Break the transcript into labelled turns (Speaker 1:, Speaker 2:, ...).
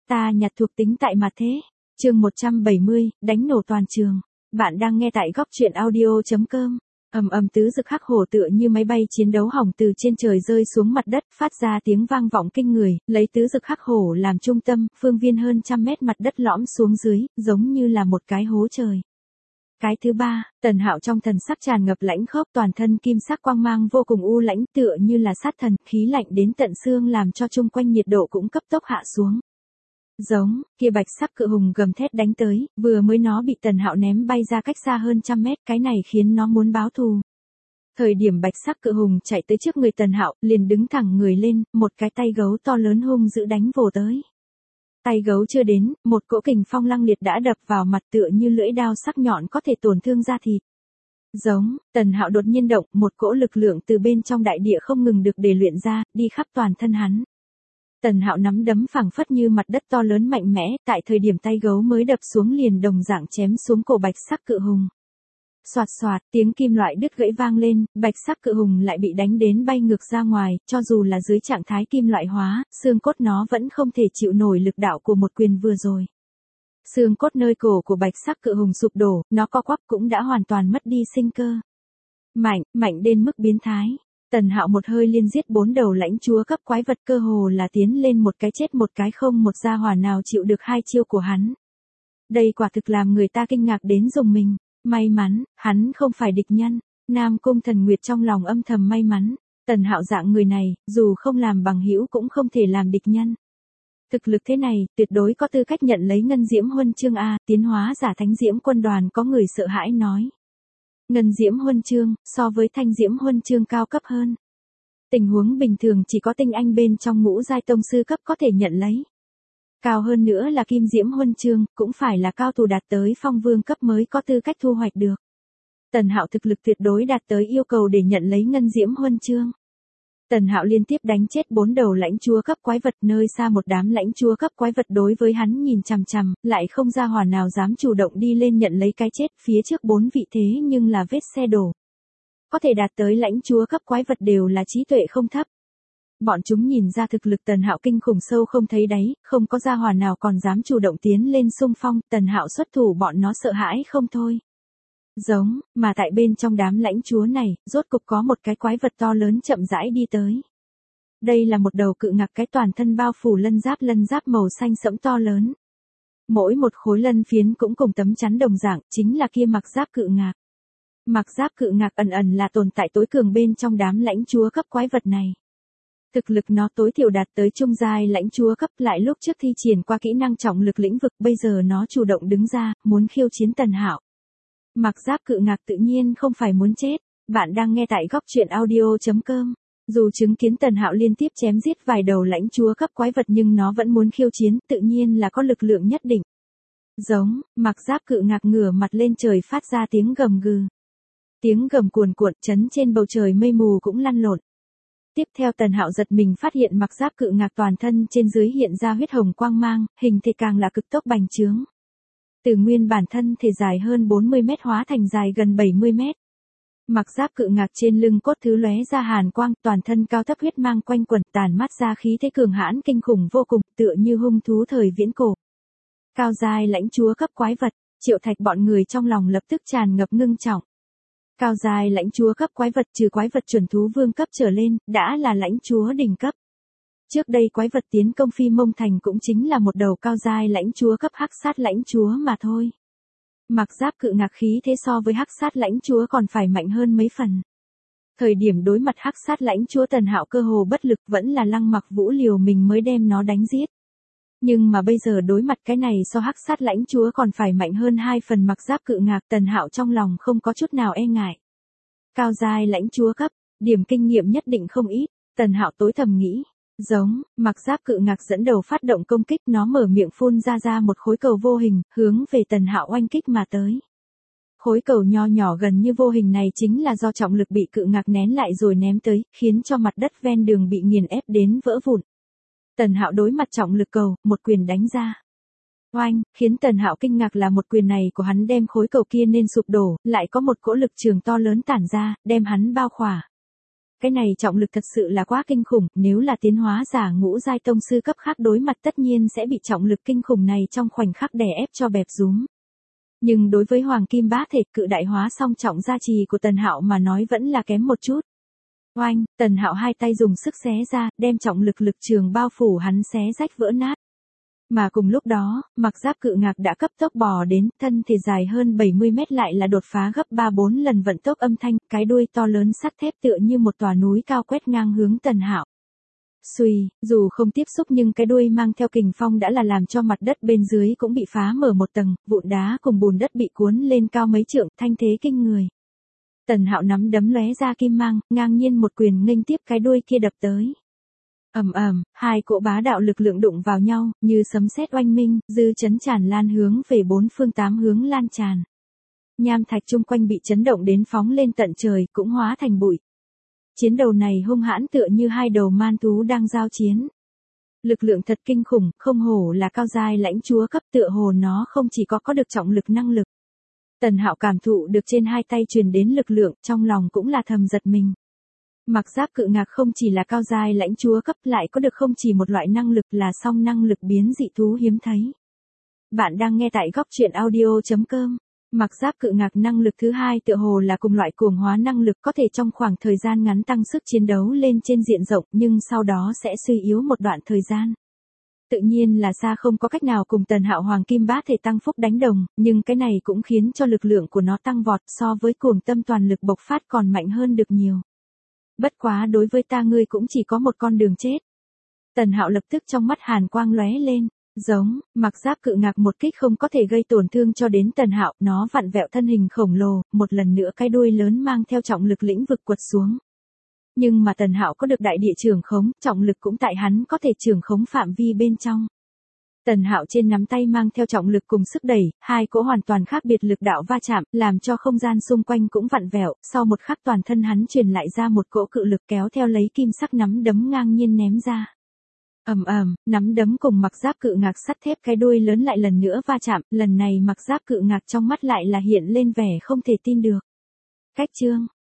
Speaker 1: Ta nhặt thuộc tính tại mặt thế. Chương 170, đánh nổ toàn trường. Bạn đang nghe tại góc truyện audio.com. Tứ dực hắc hổ tựa như máy bay chiến đấu hỏng từ trên trời rơi xuống mặt đất, phát ra tiếng vang vọng kinh người, lấy tứ dực hắc hổ làm trung tâm, phương viên hơn trăm mét mặt đất lõm xuống dưới, giống như là một cái hố trời. Cái thứ ba, Tần Hạo trong thần sắc tràn ngập lãnh khốc, toàn thân kim sắc quang mang vô cùng u lãnh, tựa như là sát thần, khí lạnh đến tận xương làm cho chung quanh nhiệt độ cũng cấp tốc hạ xuống. Giống, kia bạch sắc cự hùng gầm thét đánh tới, vừa mới nó bị Tần Hạo ném bay ra cách xa hơn trăm mét, cái này khiến nó muốn báo thù. Thời điểm bạch sắc cự hùng chạy tới trước người Tần Hạo, liền đứng thẳng người lên, một cái tay gấu to lớn hung dữ đánh vồ tới. Tay gấu chưa đến, một cỗ kình phong lăng liệt đã đập vào mặt tựa như lưỡi đao sắc nhọn có thể tổn thương da thịt. Giống, Tần Hạo đột nhiên động, một cỗ lực lượng từ bên trong đại địa không ngừng được để luyện ra, đi khắp toàn thân hắn. Tần Hạo nắm đấm phẳng phất như mặt đất to lớn mạnh mẽ, tại thời điểm tay gấu mới đập xuống liền đồng dạng chém xuống cổ bạch sắc cự hùng. Soạt soạt, tiếng kim loại đứt gãy vang lên, bạch sắc cự hùng lại bị đánh đến bay ngược ra ngoài, cho dù là dưới trạng thái kim loại hóa, xương cốt nó vẫn không thể chịu nổi lực đạo của một quyền vừa rồi. Xương cốt nơi cổ của bạch sắc cự hùng sụp đổ, nó co quắp cũng đã hoàn toàn mất đi sinh cơ. Mạnh đến mức biến thái. Tần Hạo một hơi liên giết 4 đầu lãnh chúa cấp quái vật, cơ hồ là tiến lên một cái chết một cái không, một gia hỏa nào chịu được hai chiêu của hắn. Đây quả thực làm người ta kinh ngạc đến rùng mình. May mắn, hắn không phải địch nhân. Nam Cung Thần Nguyệt trong lòng âm thầm may mắn. Tần Hạo dạng người này, dù không làm bằng hữu cũng không thể làm địch nhân. Thực lực thế này, tuyệt đối có tư cách nhận lấy Ngân Diễm Huân Chương A, tiến hóa giả Thánh Diễm Quân đoàn có người sợ hãi nói. Ngân Diễm Huân Chương, so với Thanh Diễm Huân Chương cao cấp hơn. Tình huống bình thường chỉ có tinh anh bên trong ngũ giai tông sư cấp có thể nhận lấy. Cao hơn nữa là Kim Diễm Huân Chương, cũng phải là cao thủ đạt tới phong vương cấp mới có tư cách thu hoạch được. Tần Hạo thực lực tuyệt đối đạt tới yêu cầu để nhận lấy Ngân Diễm Huân Chương. Tần Hạo liên tiếp đánh chết 4 đầu lãnh chúa cấp quái vật, nơi xa một đám lãnh chúa cấp quái vật đối với hắn nhìn chằm chằm, lại không ra hỏa nào dám chủ động đi lên nhận lấy cái chết, phía trước 4 vị thế nhưng là vết xe đổ. Có thể đạt tới lãnh chúa cấp quái vật đều là trí tuệ không thấp. Bọn chúng nhìn ra thực lực Tần Hạo kinh khủng sâu không thấy đáy, không có gia hỏa nào còn dám chủ động tiến lên xung phong, Tần Hạo xuất thủ bọn nó sợ hãi không thôi. Giống, mà tại bên trong đám lãnh chúa này, rốt cục có một cái quái vật to lớn chậm rãi đi tới. Đây là một đầu cự ngạc, cái toàn thân bao phủ lân giáp màu xanh sẫm to lớn. Mỗi một khối lân phiến cũng cùng tấm chắn đồng dạng, chính là kia mặc giáp cự ngạc. Mặc giáp cự ngạc ẩn là tồn tại tối cường bên trong đám lãnh chúa cấp quái vật này. Thực lực nó tối thiểu đạt tới trung giai lãnh chúa cấp, lại lúc trước thi triển qua kỹ năng trọng lực lĩnh vực, bây giờ nó chủ động đứng ra, muốn khiêu chiến Tần Hạo. Mặc giáp cự ngạc tự nhiên không phải muốn chết. Bạn đang nghe tại góc truyện audio.com. Dù chứng kiến Tần Hạo liên tiếp chém giết vài đầu lãnh chúa cấp quái vật nhưng nó vẫn muốn khiêu chiến, tự nhiên là có lực lượng nhất định. Giống, mặc giáp cự ngạc ngửa mặt lên trời phát ra tiếng gầm gừ. Tiếng gầm cuồn cuộn chấn trên bầu trời mây mù cũng lăn lộn. Tiếp theo Tần Hạo giật mình phát hiện mặc giáp cự ngạc toàn thân trên dưới hiện ra huyết hồng quang mang, hình thể càng là cực tốc bành trướng. Từ nguyên bản thân thể dài hơn 40 mét hóa thành dài gần 70 mét. Mặc giáp cự ngạc trên lưng cốt thứ lóe ra hàn quang, toàn thân cao thấp huyết mang quanh quẩn, tàn mát ra khí thế cường hãn kinh khủng vô cùng, tựa như hung thú thời viễn cổ. Cao giai lãnh chúa cấp quái vật, Triệu Thạch bọn người trong lòng lập tức tràn ngập ngưng trọng. Cao giai lãnh chúa cấp quái vật trừ quái vật chuẩn thú vương cấp trở lên, đã là lãnh chúa đỉnh cấp. Trước đây quái vật tiến công Phi Mông Thành cũng chính là một đầu cao giai lãnh chúa cấp hắc sát lãnh chúa mà thôi. Mặc giáp cự ngạc khí thế so với hắc sát lãnh chúa còn phải mạnh hơn mấy phần. Thời điểm đối mặt hắc sát lãnh chúa Tần Hạo cơ hồ bất lực, vẫn là Lăng Mặc Vũ liều mình mới đem nó đánh giết. Nhưng mà bây giờ đối mặt cái này so hắc sát lãnh chúa còn phải mạnh hơn 2 phần mặc giáp cự ngạc, Tần Hạo trong lòng không có chút nào e ngại. Cao giai lãnh chúa cấp, điểm kinh nghiệm nhất định không ít, Tần Hạo tối thầm nghĩ. Giống, mặc giáp cự ngạc dẫn đầu phát động công kích, nó mở miệng phun ra một khối cầu vô hình, hướng về Tần Hạo oanh kích mà tới. Khối cầu nho nhỏ gần như vô hình này chính là do trọng lực bị cự ngạc nén lại rồi ném tới, khiến cho mặt đất ven đường bị nghiền ép đến vỡ vụn. Tần Hạo đối mặt trọng lực cầu, một quyền đánh ra. Oanh, khiến Tần Hạo kinh ngạc là một quyền này của hắn đem khối cầu kia nên sụp đổ, lại có một cỗ lực trường to lớn tản ra, đem hắn bao khỏa. cái này trọng lực thật sự là quá kinh khủng, nếu là tiến hóa giả ngũ giai tông sư cấp khác đối mặt tất nhiên sẽ bị trọng lực kinh khủng này trong khoảnh khắc đè ép cho bẹp rúm. Nhưng đối với hoàng kim bá thể cự đại hóa song trọng gia trì của Tần Hạo mà nói vẫn là kém một chút. Oanh, Tần Hạo hai tay dùng sức xé ra, đem trọng lực lực trường bao phủ hắn xé rách vỡ nát. Mà cùng lúc đó, mặc giáp cự ngạc đã cấp tốc bò đến, thân thể dài hơn 70 mét lại là đột phá gấp 3-4 lần vận tốc âm thanh, cái đuôi to lớn sắt thép tựa như một tòa núi cao quét ngang hướng Tần Hạo. Xuy, dù không tiếp xúc nhưng cái đuôi mang theo kình phong đã là làm cho mặt đất bên dưới cũng bị phá mở một tầng, vụn đá cùng bùn đất bị cuốn lên cao mấy trượng, thanh thế kinh người. Tần Hạo nắm đấm lóe ra kim mang, ngang nhiên một quyền nghênh tiếp cái đuôi kia đập tới. Ầm ầm, hai cỗ bá đạo lực lượng đụng vào nhau, như sấm sét oanh minh, dư chấn tràn lan hướng về bốn phương tám hướng lan tràn. Nham thạch chung quanh bị chấn động đến phóng lên tận trời, cũng hóa thành bụi. Chiến đầu này hung hãn tựa như hai đầu man thú đang giao chiến. Lực lượng thật kinh khủng, không hổ là cao giai lãnh chúa cấp, tựa hồ nó không chỉ có được trọng lực năng lực. Tần Hạo cảm thụ được trên hai tay truyền đến lực lượng, trong lòng cũng là thầm giật mình. Mặc giáp cự ngạc không chỉ là cao giai lãnh chúa cấp, lại có được không chỉ một loại năng lực là song năng lực biến dị thú hiếm thấy. Bạn đang nghe tại góc truyện audio.com. Mặc giáp cự ngạc năng lực thứ hai tựa hồ là cùng loại cuồng hóa năng lực, có thể trong khoảng thời gian ngắn tăng sức chiến đấu lên trên diện rộng, nhưng sau đó sẽ suy yếu một đoạn thời gian. Tự nhiên là xa không có cách nào cùng Tần Hạo hoàng kim bá thể tăng phúc đánh đồng, nhưng cái này cũng khiến cho lực lượng của nó tăng vọt, so với cuồng tâm toàn lực bộc phát còn mạnh hơn được nhiều. Bất quá đối với ta ngươi cũng chỉ có một con đường chết. Tần Hạo lập tức trong mắt hàn quang lóe lên. Giống, mặc giáp cự ngạc một kích không có thể gây tổn thương cho đến Tần Hạo, nó vặn vẹo thân hình khổng lồ, một lần nữa cái đuôi lớn mang theo trọng lực lĩnh vực quật xuống. Nhưng mà Tần Hạo có được đại địa trường khống, trọng lực cũng tại hắn có thể trường khống phạm vi bên trong. Tần Hạo trên nắm tay mang theo trọng lực cùng sức đẩy, hai cỗ hoàn toàn khác biệt lực đạo va chạm, làm cho không gian xung quanh cũng vặn vẹo, sau một khắc toàn thân hắn truyền lại ra một cỗ cự lực kéo theo lấy kim sắc nắm đấm ngang nhiên ném ra. Ầm ầm, nắm đấm cùng mặc giáp cự ngạc sắt thép cái đuôi lớn lại lần nữa va chạm, lần này mặc giáp cự ngạc trong mắt lại là hiện lên vẻ không thể tin được. Cách chương,